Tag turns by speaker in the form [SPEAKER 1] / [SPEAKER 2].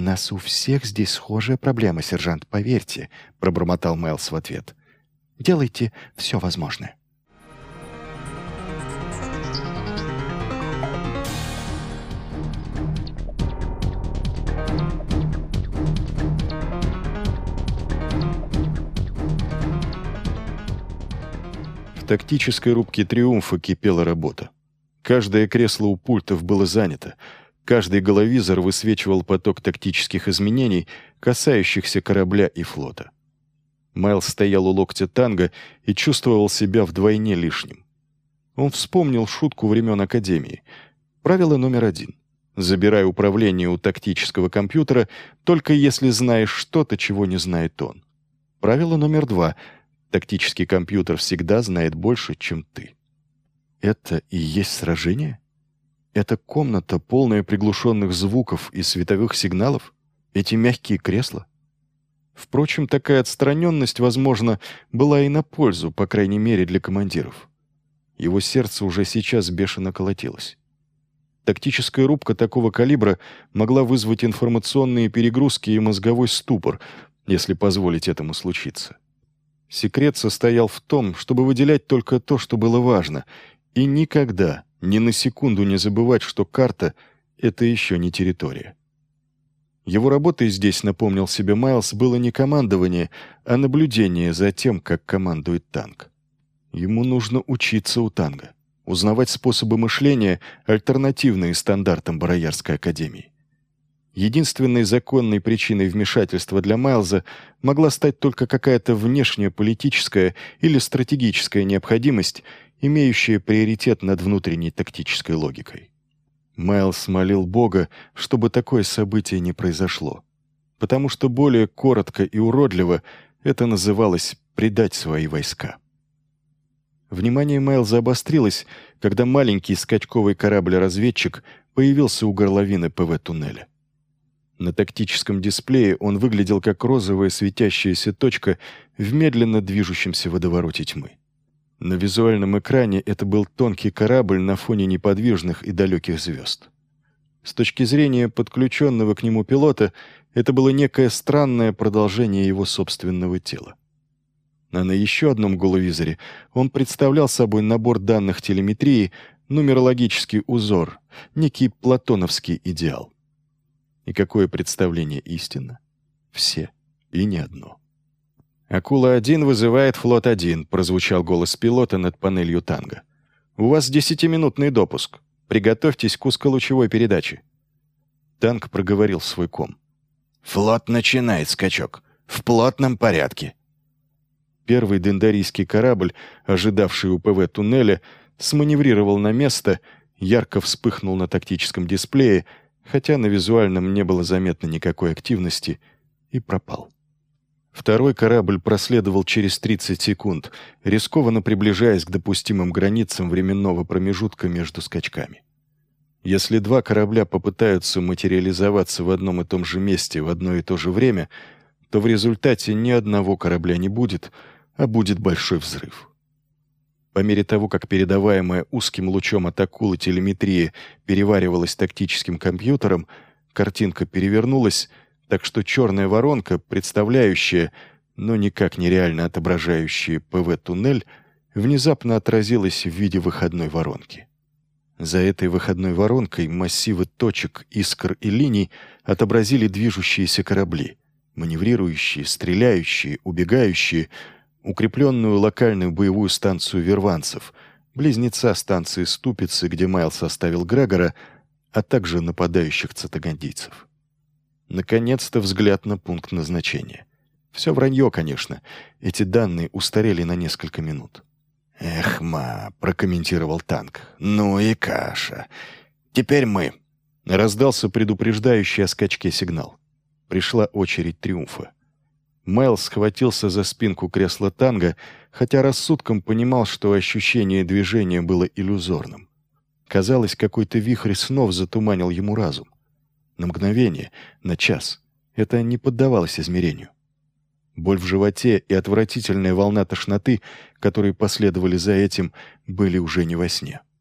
[SPEAKER 1] нас у всех здесь схожая проблема, сержант, поверьте», — пробормотал Майлз в ответ. «Делайте все возможное».
[SPEAKER 2] В тактической рубке «Триумфа» кипела работа. Каждое кресло у пультов было занято. Каждый головизор высвечивал поток тактических изменений, касающихся корабля и флота. Майлз стоял у локтя Танго и чувствовал себя вдвойне лишним. Он вспомнил шутку времен Академии. Правило номер 1. Забирай управление у тактического компьютера, только если знаешь что-то, чего не знает он. Правило номер 2. Тактический компьютер всегда знает больше, чем ты. Это и есть сражение? Эта комната, полная приглушенных звуков и световых сигналов? Эти мягкие кресла? Впрочем, такая отстраненность, возможно, была и на пользу, по крайней мере, для командиров. Его сердце уже сейчас бешено колотилось. Тактическая рубка такого калибра могла вызвать информационные перегрузки и мозговой ступор, если позволить этому случиться. Секрет состоял в том, чтобы выделять только то, что было важно, и никогда, ни на секунду не забывать, что карта — это еще не территория. Его работой здесь, напомнил себе Майлз, было не командование, а наблюдение за тем, как командует танк. Ему нужно учиться у Танго, узнавать способы мышления, альтернативные стандартам Бароярской академии. Единственной законной причиной вмешательства для Майлза могла стать только какая-то внешняя политическая или стратегическая необходимость, имеющая приоритет над внутренней тактической логикой. Майлз молил Бога, чтобы такое событие не произошло, потому что более коротко и уродливо это называлось «предать свои войска». Внимание Майлза обострилось, когда маленький скачковый корабль-разведчик появился у горловины ПВ-туннеля. На тактическом дисплее он выглядел как розовая светящаяся точка в медленно движущемся водовороте тьмы. На визуальном экране это был тонкий корабль на фоне неподвижных и далеких звезд. С точки зрения подключенного к нему пилота, это было некое странное продолжение его собственного тела. А на еще одном головизоре он представлял собой набор данных телеметрии, нумерологический узор, некий платоновский идеал. И какое представление истинно? Все, и не одно. «Акула-1 вызывает флот-1», — прозвучал голос пилота над панелью Танго. «У вас 10-минутный допуск. Приготовьтесь к узколучевой передаче». Танк проговорил свой ком.
[SPEAKER 3] «Флот начинает скачок. В плотном порядке».
[SPEAKER 2] Первый дендарийский корабль, ожидавший у ПВ-туннеля, сманеврировал на место, ярко вспыхнул на тактическом дисплее, хотя на визуальном не было заметно никакой активности, и пропал. Второй корабль проследовал через 30 секунд, рискованно приближаясь к допустимым границам временного промежутка между скачками. Если два корабля попытаются материализоваться в одном и том же месте в одно и то же время, то в результате ни одного корабля не будет, а будет большой взрыв. По мере того, как передаваемая узким лучом от акулы телеметрия переваривалась тактическим компьютером, картинка перевернулась, так что черная воронка, представляющая, но никак нереально отображающая ПВ-туннель, внезапно отразилась в виде выходной воронки. За этой выходной воронкой массивы точек, искр и линий отобразили движущиеся корабли, маневрирующие, стреляющие, убегающие, укрепленную локальную боевую станцию верванцев, близнеца станции Ступицы, где Майлз оставил Грегора, а также нападающих цитагандийцев. Наконец-то взгляд на пункт назначения. Все вранье, конечно. Эти данные устарели на несколько минут.
[SPEAKER 3] «Эхма», — прокомментировал танк. «Ну и каша. Теперь мы».
[SPEAKER 2] Раздался предупреждающий о скачке сигнал. Пришла очередь «Триумфа». Майлз схватился за спинку кресла Танго, хотя рассудком понимал, что ощущение движения было иллюзорным. Казалось, какой-то вихрь снов затуманил ему разум. На мгновение, на час. Это не поддавалось измерению. Боль в животе и отвратительная волна тошноты, которые последовали за этим, были уже не во сне.